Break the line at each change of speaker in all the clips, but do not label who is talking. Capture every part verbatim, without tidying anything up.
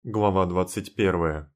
Глава двадцать первая.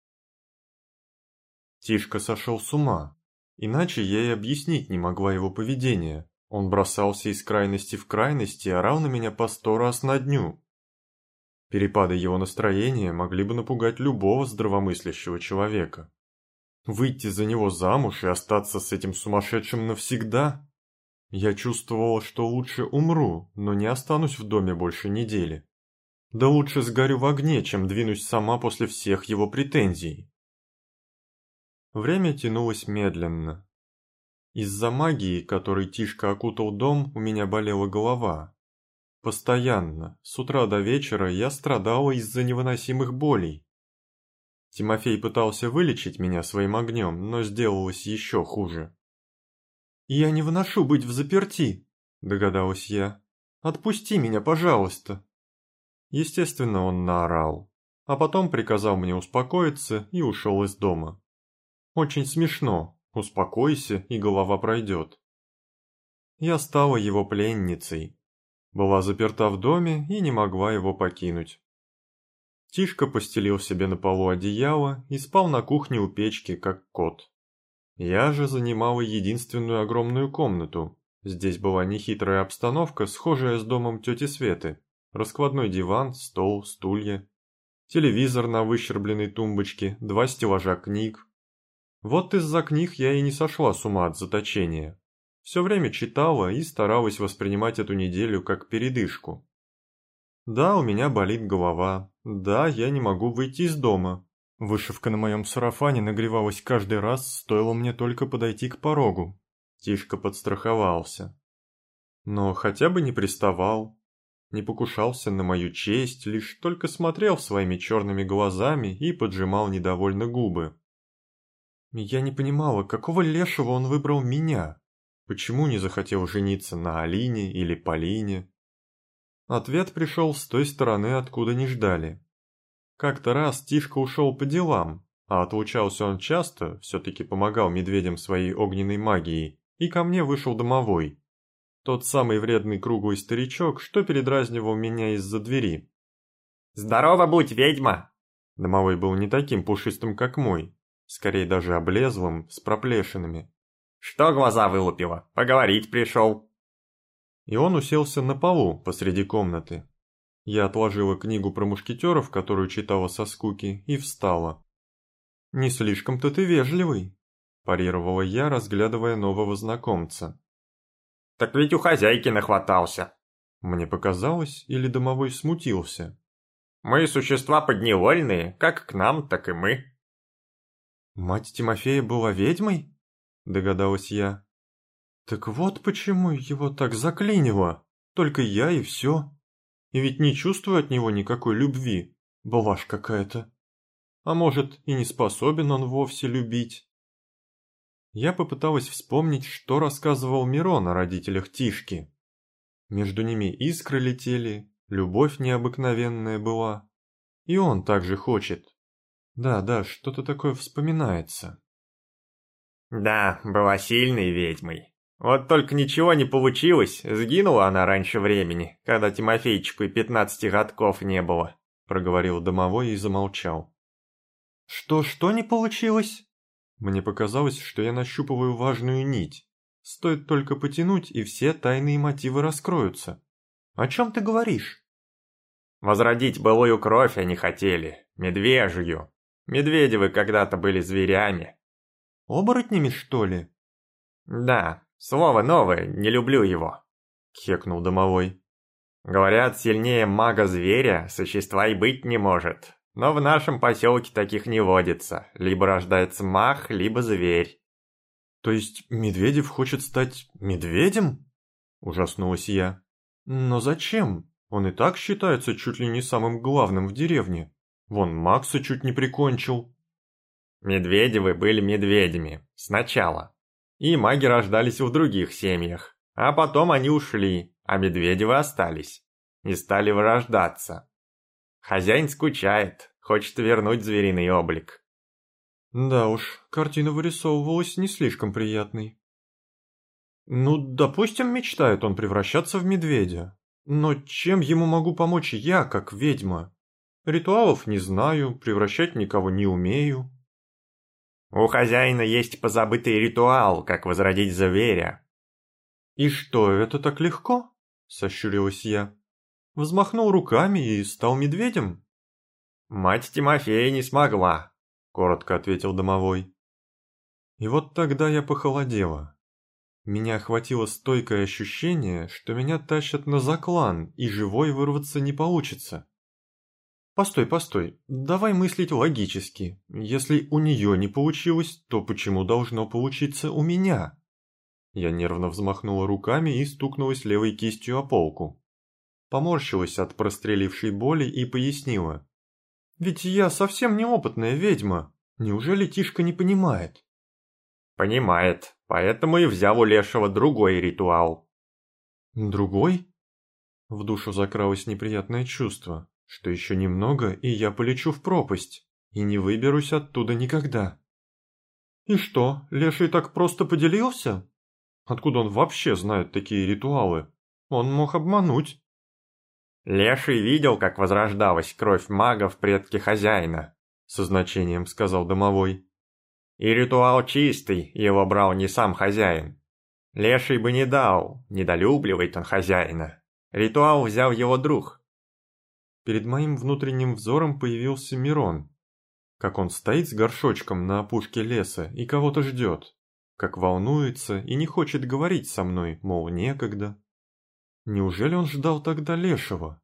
Тишка сошел с ума. Иначе я и объяснить не могла его поведение. Он бросался из крайности в крайность и орал на меня по сто раз на дню. Перепады его настроения могли бы напугать любого здравомыслящего человека. Выйти за него замуж и остаться с этим сумасшедшим навсегда? Я чувствовала, что лучше умру, но не останусь в доме больше недели. Да лучше сгорю в огне, чем двинусь сама после всех его претензий. Время тянулось медленно. Из-за магии, которой Тишка окутал дом, у меня болела голова. Постоянно, с утра до вечера, я страдала из-за невыносимых болей. Тимофей пытался вылечить меня своим огнем, но сделалось еще хуже. «Я не выношу быть взаперти», — догадалась я. «Отпусти меня, пожалуйста». Естественно, он наорал, а потом приказал мне успокоиться и ушел из дома. Очень смешно, успокойся, и голова пройдет. Я стала его пленницей, была заперта в доме и не могла его покинуть. Тишка постелил себе на полу одеяло и спал на кухне у печки, как кот. Я же занимала единственную огромную комнату. Здесь была нехитрая обстановка, схожая с домом тети Светы. Раскладной диван, стол, стулья, телевизор на выщербленной тумбочке, два стеллажа книг. Вот из-за книг я и не сошла с ума от заточения. Все время читала и старалась воспринимать эту неделю как передышку. Да, у меня болит голова, да, я не могу выйти из дома. Вышивка на моем сарафане нагревалась каждый раз, стоило мне только подойти к порогу. Тишка подстраховался. Но хотя бы не приставал. Не покушался на мою честь, лишь только смотрел своими черными глазами и поджимал недовольно губы. Я не понимала, какого лешего он выбрал меня, почему не захотел жениться на Алине или Полине. Ответ пришел с той стороны, откуда не ждали. Как-то раз Тишка ушел по делам, а отлучался он часто, все-таки помогал медведям своей огненной магией, и ко мне вышел домовой. Тот самый вредный круглый старичок, что передразнивал меня из-за двери.
«Здорово будь, ведьма!»
Домовой был не таким пушистым, как мой, скорее даже облезлым, с проплешинами.
«Что глаза вылупила? Поговорить пришел!»
И он уселся на полу посреди комнаты. Я отложила книгу про мушкетеров, которую читала со скуки, и встала. «Не слишком-то ты вежливый», – парировала я, разглядывая нового знакомца.
«Так ведь у хозяйки нахватался».
Мне показалось, или домовой смутился.
«Мы существа подневольные, как к нам, так и мы».
«Мать Тимофея была ведьмой?» – догадалась я. «Так вот почему его так заклинило. Только я и все. И ведь не чувствую от него никакой любви. Блажь какая-то. А может, и не способен он вовсе любить». Я попыталась вспомнить, что рассказывал Мирон о родителях Тишки. Между ними искры летели, любовь необыкновенная была. И он также хочет. Да, да, что-то такое вспоминается.
«Да, была сильной ведьмой. Вот только ничего не получилось, сгинула она раньше времени, когда Тимофейчику и пятнадцати годков не было», — проговорил домовой и замолчал. «Что-что не получилось?» Мне показалось, что я нащупываю важную нить. Стоит только потянуть, и все тайные мотивы раскроются. «О чем ты говоришь?» «Возродить былую кровь они хотели, медвежью. Медведевы когда-то были зверями».
«Оборотнями, что ли?»
«Да, слово новое, не люблю его», — кхекнул домовой. «Говорят, сильнее мага-зверя существа и быть не может. Но в нашем поселке таких не водится. Либо рождается маг, либо зверь».
«То есть Медведев хочет стать медведем?» – ужаснулась я. «Но зачем? Он и так считается чуть ли не самым главным в деревне. Вон Макса чуть не прикончил».
Медведевы были медведями. Сначала. И маги рождались в других семьях. А потом они ушли, а Медведевы остались. И стали вырождаться. Хозяин скучает, хочет вернуть звериный облик.
Да уж, картина вырисовывалась не слишком приятной. Ну, допустим, мечтает он превращаться в медведя. Но чем ему могу помочь я, как ведьма? Ритуалов не знаю, превращать никого не умею».
«У хозяина есть позабытый ритуал, как возродить зверя».
«И что, это так легко?» – сощурилась я. «Взмахнул руками и стал медведем?»
«Мать Тимофея не смогла», – коротко ответил домовой.
И вот тогда я похолодела. Меня охватило стойкое ощущение, что меня тащат на заклан, и живой вырваться не получится. Постой, постой, давай мыслить логически. Если у нее не получилось, то почему должно получиться у меня? Я нервно взмахнула руками и стукнулась левой кистью о полку. Поморщилась от прострелившей боли и пояснила. «Ведь я совсем неопытная ведьма. Неужели Тишка не понимает?»
«Понимает, поэтому и взял у Лешего другой ритуал».
«Другой?» В душу закралось неприятное чувство, что еще немного, и я полечу в пропасть, и не выберусь оттуда никогда. «И что, Леший так просто поделился? Откуда он вообще знает такие ритуалы? Он мог обмануть».
«Леший видел, как возрождалась кровь мага в предке хозяина», — со значением сказал домовой. «И ритуал чистый, его брал не сам хозяин. Леший бы не дал, недолюбливает он хозяина. Ритуал взял его друг».
Перед моим внутренним взором появился Мирон. Как он стоит с горшочком на опушке леса и кого-то ждет. Как волнуется и не хочет говорить со мной, мол, некогда. Неужели он ждал тогда Лешего?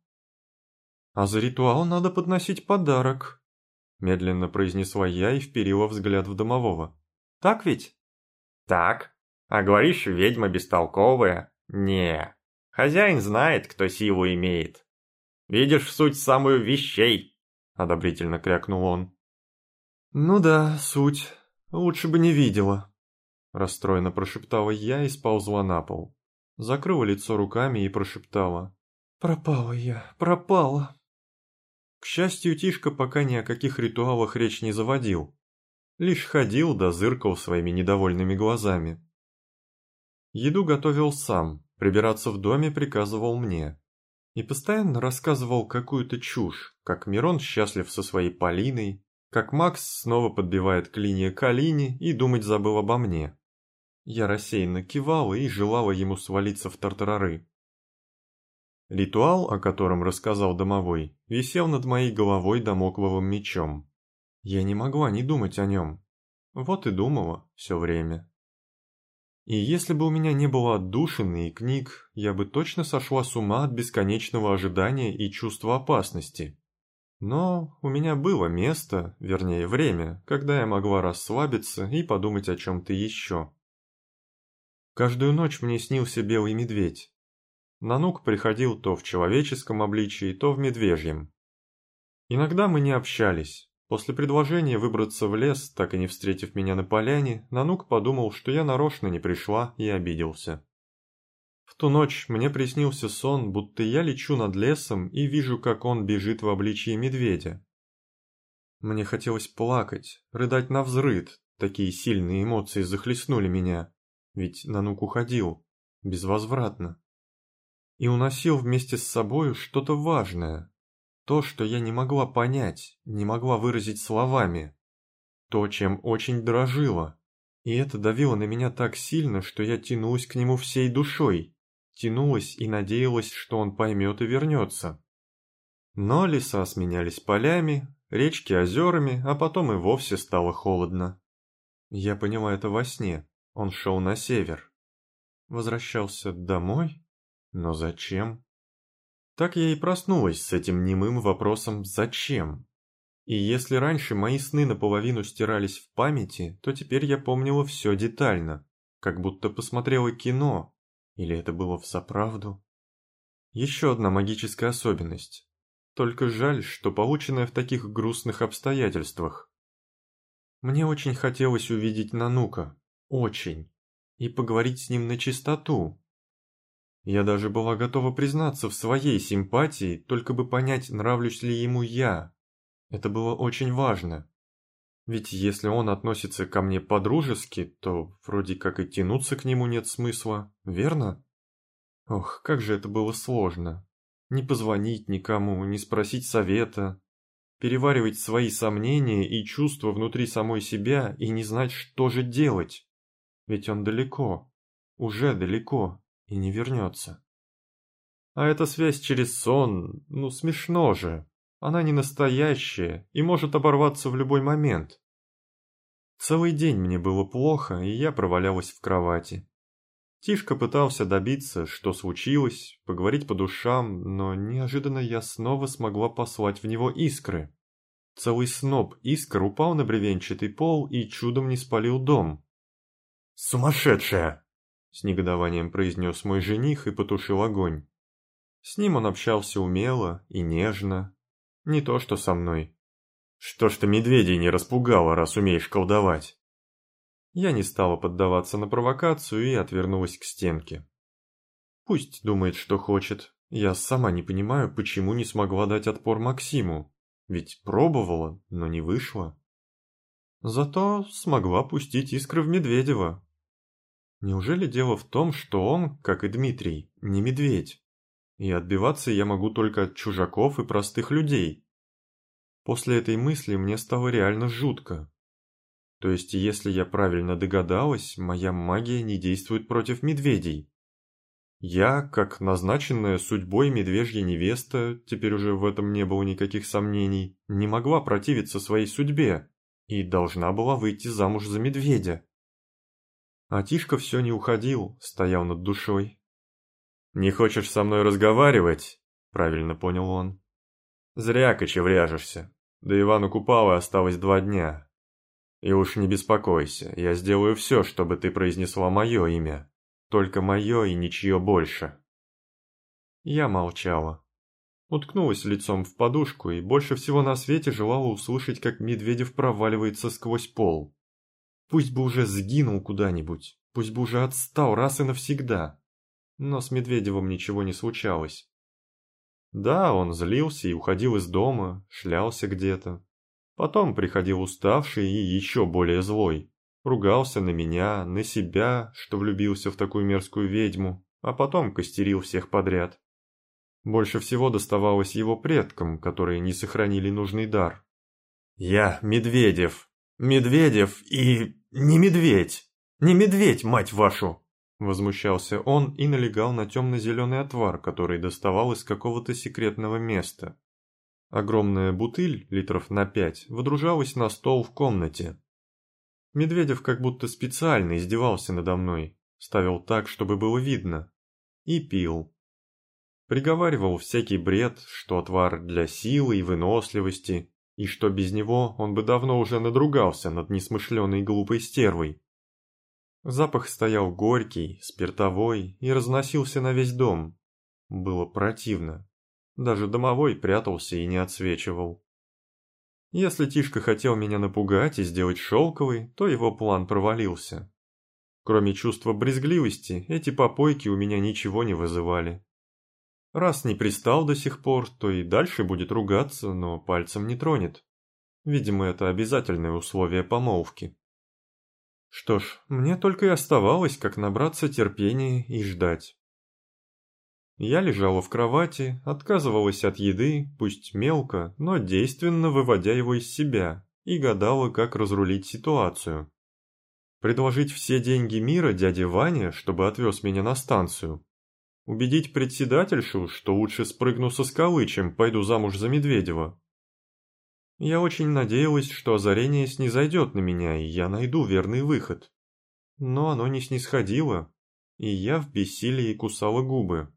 «А за ритуал надо подносить подарок», — медленно произнесла я и вперила взгляд в домового. «Так ведь?»
«Так. А говоришь, ведьма бестолковая? Не. Хозяин знает, кто силу имеет. Видишь суть самую вещей», — одобрительно крякнул он.
«Ну да, суть. Лучше бы не видела», — расстроенно прошептала я и сползла на пол. Закрыла лицо руками и прошептала. «Пропала я, пропала». К счастью, Тишка пока ни о каких ритуалах речь не заводил. Лишь ходил да зыркал своими недовольными глазами. Еду готовил сам, прибираться в доме приказывал мне. И постоянно рассказывал какую-то чушь, как Мирон счастлив со своей Полиной, как Макс снова подбивает клинья к Алине и думать забыл обо мне. Я рассеянно кивала и желала ему свалиться в тартарары. Ритуал, о котором рассказал домовой, висел над моей головой дамокловым мечом. Я не могла не думать о нем. Вот и думала все время. И если бы у меня не было отдушины и книг, я бы точно сошла с ума от бесконечного ожидания и чувства опасности. Но у меня было место, вернее время, когда я могла расслабиться и подумать о чем-то еще. Каждую ночь мне снился белый медведь. Нанук приходил то в человеческом обличии, то в медвежьем. Иногда мы не общались. После предложения выбраться в лес, так и не встретив меня на поляне, Нанук подумал, что я нарочно не пришла, и обиделся. В ту ночь мне приснился сон, будто я лечу над лесом и вижу, как он бежит в обличье медведя. Мне хотелось плакать, рыдать навзрыд, такие сильные эмоции захлестнули меня. Ведь Нанук уходил, безвозвратно. И уносил вместе с собою что-то важное. То, что я не могла понять, не могла выразить словами. То, чем очень дорожила. И это давило на меня так сильно, что я тянулась к нему всей душой. Тянулась и надеялась, что он поймет и вернется. Но леса сменялись полями, речки озерами, а потом и вовсе стало холодно. Я поняла это во сне. Он шел на север. Возвращался домой? Но зачем? Так я и проснулась с этим немым вопросом «зачем?». И если раньше мои сны наполовину стирались в памяти, то теперь я помнила все детально, как будто посмотрела кино, или это было взаправду. Еще одна магическая особенность. Только жаль, что полученная в таких грустных обстоятельствах. Мне очень хотелось увидеть Нанука. Очень. И поговорить с ним на чистоту. Я даже была готова признаться в своей симпатии, только бы понять, нравлюсь ли ему я. Это было очень важно. Ведь если он относится ко мне по-дружески, то вроде как и тянуться к нему нет смысла, верно? Ох, как же это было сложно. Не позвонить никому, не спросить совета. переваривать свои сомнения и чувства внутри самой себя и не знать, что же делать. Ведь он далеко, уже далеко и не вернется. А эта связь через сон, ну смешно же. Она не настоящая и может оборваться в любой момент. Целый день мне было плохо, и я провалялась в кровати. Тишка пытался добиться, что случилось, поговорить по душам, но неожиданно я снова смогла послать в него искры. Целый сноп искр упал на бревенчатый пол и чудом не спалил дом. «Сумасшедшая!» — с негодованием произнес мой жених и потушил огонь. С ним он общался умело и нежно, не то что со мной. «Что ж ты медведей не распугала, раз умеешь колдовать?» Я не стала поддаваться на провокацию и отвернулась к стенке. Пусть думает, что хочет. Я сама не понимаю, почему не смогла дать отпор Максиму. Ведь пробовала, но не вышло. Зато смогла пустить искры в Медведева. Неужели дело в том, что он, как и Дмитрий, не медведь? И отбиваться я могу только от чужаков и простых людей. После этой мысли мне стало реально жутко. То есть, если я правильно догадалась, моя магия не действует против медведей. Я, как назначенная судьбой медвежья невеста, теперь уже в этом не было никаких сомнений, не могла противиться своей судьбе и должна была выйти замуж за медведя. А Тишка все не уходил, стоял над душой. «Не хочешь со мной разговаривать?» – правильно понял он. «Зря кочевряжешься. До Ивана Купалы осталось два дня. И уж не беспокойся, я сделаю все, чтобы ты произнесла мое имя. Только мое и ничье больше». Я молчала. Уткнулась лицом в подушку и больше всего на свете желала услышать, как Медведев проваливается сквозь пол. Пусть бы уже сгинул куда-нибудь, пусть бы уже отстал раз и навсегда. Но с Медведевым ничего не случалось. Да, он злился и уходил из дома, шлялся где-то. Потом приходил уставший и еще более злой. Ругался на меня, на себя, что влюбился в такую мерзкую ведьму, а потом костерил всех подряд. Больше всего доставалось его предкам, которые не сохранили нужный дар. «Я Медведев. Медведев и... не медведь. Не медведь, мать вашу!» Возмущался он и налегал на темно-зеленый отвар, который доставал из какого-то секретного места. Огромная бутыль, литров на пять, водружалась на стол в комнате. Медведев как будто специально издевался надо мной, ставил так, чтобы было видно, и пил. Приговаривал всякий бред, что отвар для силы и выносливости, и что без него он бы давно уже надругался над несмышленой глупой стервой. Запах стоял горький, спиртовой и разносился на весь дом. Было противно. Даже домовой прятался и не отсвечивал. Если Тишка хотел меня напугать и сделать шелковой, то его план провалился. Кроме чувства брезгливости, эти попойки у меня ничего не вызывали. Раз не пристал до сих пор, то и дальше будет ругаться, но пальцем не тронет. Видимо, это обязательное условие помолвки. Что ж, мне только и оставалось, как набраться терпения и ждать. Я лежала в кровати, отказывалась от еды, пусть мелко, но действенно выводя его из себя, и гадала, как разрулить ситуацию. Предложить все деньги мира дяде Ване, чтобы отвез меня на станцию. Убедить председательшу, что лучше спрыгну со скалы, чем пойду замуж за Медведева. Я очень надеялась, что озарение снизойдет на меня, и я найду верный выход. Но оно не снисходило, и я в бессилии кусала губы.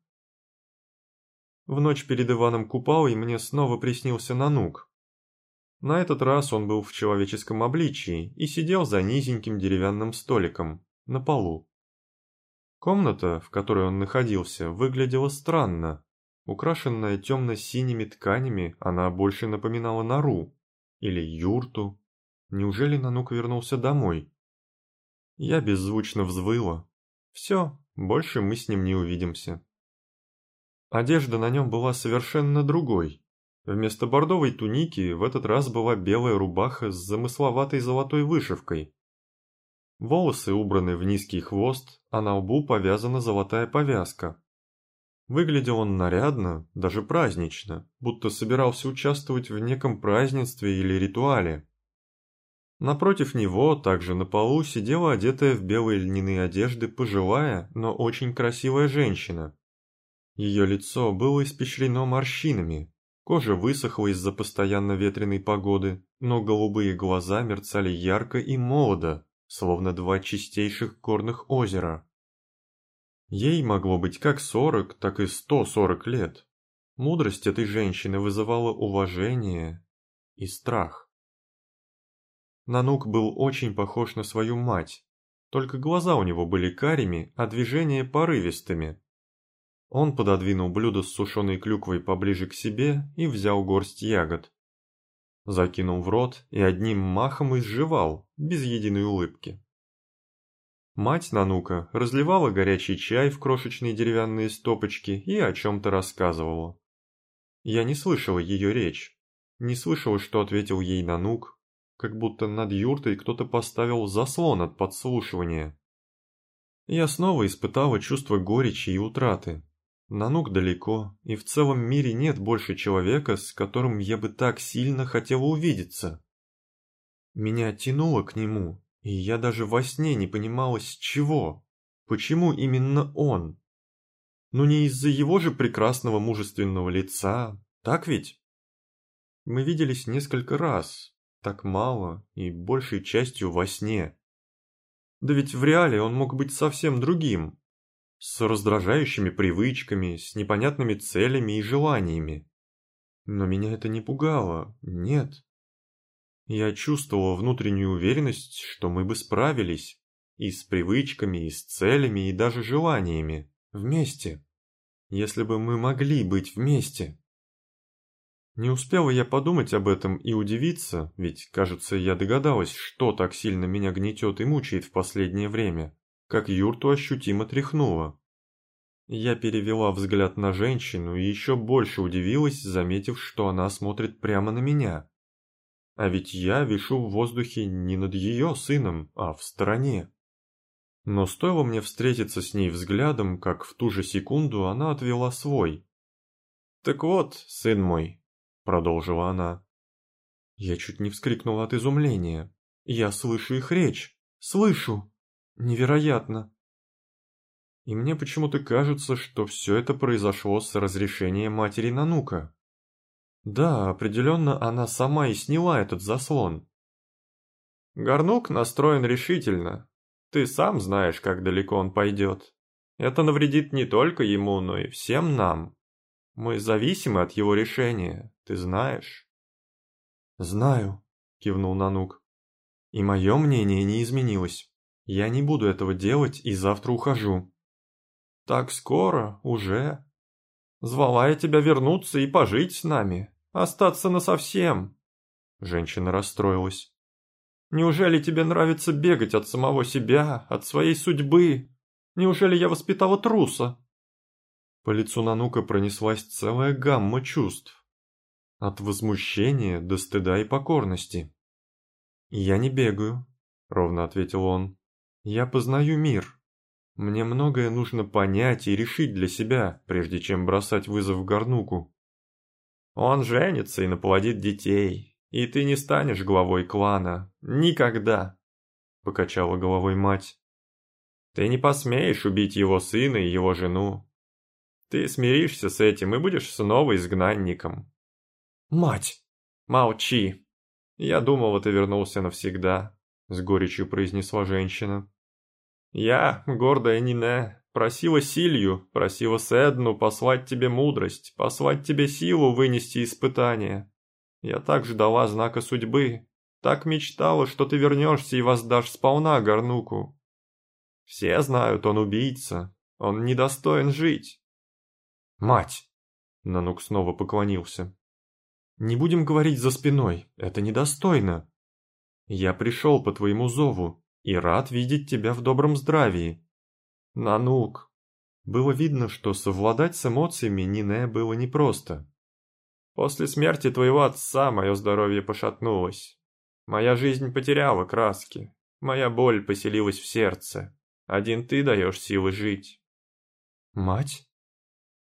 В ночь перед Иваном Купалой мне снова приснился Нанук. На этот раз он был в человеческом обличии и сидел за низеньким деревянным столиком, на полу. Комната, в которой он находился, выглядела странно. Украшенная темно-синими тканями, она больше напоминала нору или юрту. Неужели Нанук вернулся домой? Я беззвучно взвыла. Все, больше мы с ним не увидимся. Одежда на нем была совершенно другой. Вместо бордовой туники в этот раз была белая рубаха с замысловатой золотой вышивкой. Волосы убраны в низкий хвост, а на лбу повязана золотая повязка. Выглядел он нарядно, даже празднично, будто собирался участвовать в неком празднестве или ритуале. Напротив него, также на полу, сидела одетая в белые льняные одежды пожилая, но очень красивая женщина. Ее лицо было испещрено морщинами, кожа высохла из-за постоянно ветреной погоды, но голубые глаза мерцали ярко и молодо, словно два чистейших горных озера. Ей могло быть как сорок, так и сто сорок лет. Мудрость этой женщины вызывала уважение и страх. Нанук был очень похож на свою мать, только глаза у него были карими, а движения порывистыми. Он пододвинул блюдо с сушеной клюквой поближе к себе и взял горсть ягод. Закинул в рот и одним махом изжевал, без единой улыбки. Мать Нанука разливала горячий чай в крошечные деревянные стопочки и о чем-то рассказывала. Я не слышала ее речь, не слышала, что ответил ей Нанук, как будто над юртой кто-то поставил заслон от подслушивания. Я снова испытала чувство горечи и утраты. Нанук далеко, и в целом мире нет больше человека, с которым я бы так сильно хотела увидеться. Меня тянуло к нему, и я даже во сне не понимала, с чего, почему именно он. Ну не из-за его же прекрасного мужественного лица, так ведь? Мы виделись несколько раз, так мало и большей частью во сне. Да ведь в реале он мог быть совсем другим, с раздражающими привычками, с непонятными целями и желаниями. Но меня это не пугало, нет. Я чувствовала внутреннюю уверенность, что мы бы справились, и с привычками, и с целями, и даже желаниями, вместе, если бы мы могли быть вместе. Не успела я подумать об этом и удивиться, ведь, кажется, я догадалась, что так сильно меня гнетет и мучает в последнее время, как юрту ощутимо тряхнуло. Я перевела взгляд на женщину и еще больше удивилась, заметив, что она смотрит прямо на меня. А ведь я вишу в воздухе не над ее сыном, а в стороне. Но стоило мне встретиться с ней взглядом, как в ту же секунду она отвела свой. «Так вот, сын мой», — продолжила она. Я чуть не вскрикнула от изумления. Я слышу их речь. Слышу. Невероятно. И мне почему-то кажется, что все это произошло с разрешения матери Нанука. Да, определенно она сама и сняла этот заслон. Горнук настроен решительно. Ты сам знаешь, как далеко он пойдет. Это навредит не только ему, но и всем нам. Мы зависимы от его решения, ты знаешь. Знаю, кивнул Нанук. И мое мнение не изменилось. Я не буду этого делать и завтра ухожу. Так скоро, уже. Звала я тебя вернуться и пожить с нами, остаться насовсем. Женщина расстроилась. Неужели тебе нравится бегать от самого себя, от своей судьбы? Неужели я воспитала труса? По лицу Нанука пронеслась целая гамма чувств. От возмущения до стыда и покорности. «Я не бегаю», — ровно ответил он. «Я познаю мир. Мне многое нужно понять и решить для себя, прежде чем бросать вызов Горнуку. Он женится и наплодит детей, и ты не станешь главой клана. Никогда», — покачала головой мать. «Ты не посмеешь убить его сына и его жену. Ты смиришься с этим и будешь снова изгнанником». «Мать!» «Молчи! Я думала, ты вернулся навсегда», — с горечью произнесла женщина. «Я, гордая Нине, просила Силью, просила Седну послать тебе мудрость, послать тебе силу вынести испытания. Я так ждала знака судьбы, так мечтала, что ты вернешься и воздашь сполна Горнуку. Все знают, он убийца, он недостоин жить». «Мать!» — Нанук снова поклонился. «Не будем говорить за спиной, это недостойно. Я пришел по твоему зову и рад видеть тебя в добром здравии. Нанук». Было видно, что совладать с эмоциями Нине было непросто. «После смерти твоего отца мое здоровье пошатнулось. Моя жизнь потеряла краски, моя боль поселилась в сердце. Один ты даешь силы жить». «Мать?»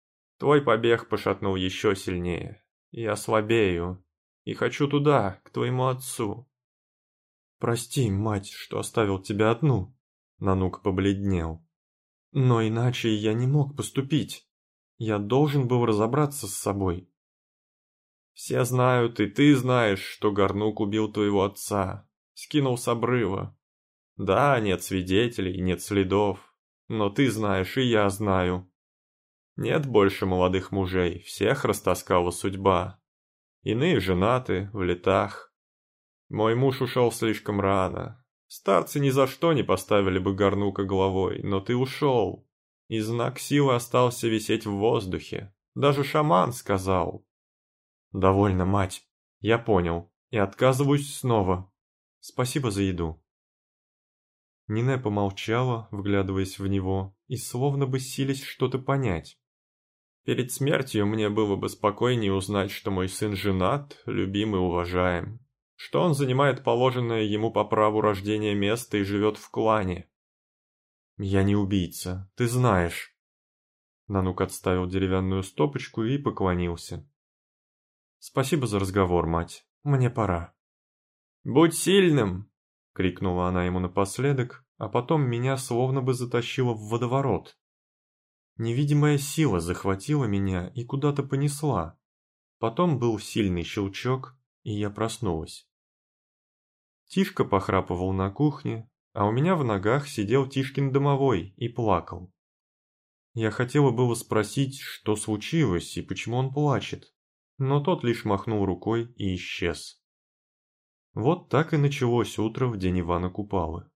Твой побег пошатнул еще сильнее. Я слабею и хочу туда, к твоему отцу. Прости, мать, что оставил тебя одну. Нанук побледнел. Но иначе я не мог поступить. Я должен был разобраться с собой. Все знают, и ты знаешь, что Горнук убил твоего отца, скинул с обрыва. Да, нет свидетелей, нет следов, но ты знаешь, и я знаю. Нет больше молодых мужей, всех растаскала судьба. Иные женаты, в летах. Мой муж ушел слишком рано. Старцы ни за что не поставили бы Горнука головой, но ты ушел, и знак силы остался висеть в воздухе. Даже шаман сказал. Довольно, мать, я понял, и отказываюсь снова. Спасибо за еду. Нине помолчала, вглядываясь в него, и словно бы силясь что-то понять. Перед смертью мне было бы спокойнее узнать, что мой сын женат, любим и уважаем, что он занимает положенное ему по праву рождения место и живет в клане. Я не убийца, ты знаешь. Нанук отставил деревянную стопочку и поклонился. Спасибо за разговор, мать, мне пора. Будь сильным! Крикнула она ему напоследок, а потом меня словно бы затащила в водоворот. Невидимая сила захватила меня и куда-то понесла. Потом был сильный щелчок, и я проснулась. Тишка похрапывал на кухне, а у меня в ногах сидел Тишкин домовой и плакал. Я хотела было спросить, что случилось и почему он плачет, но тот лишь махнул рукой и исчез. Вот так и началось утро в день Ивана Купалы.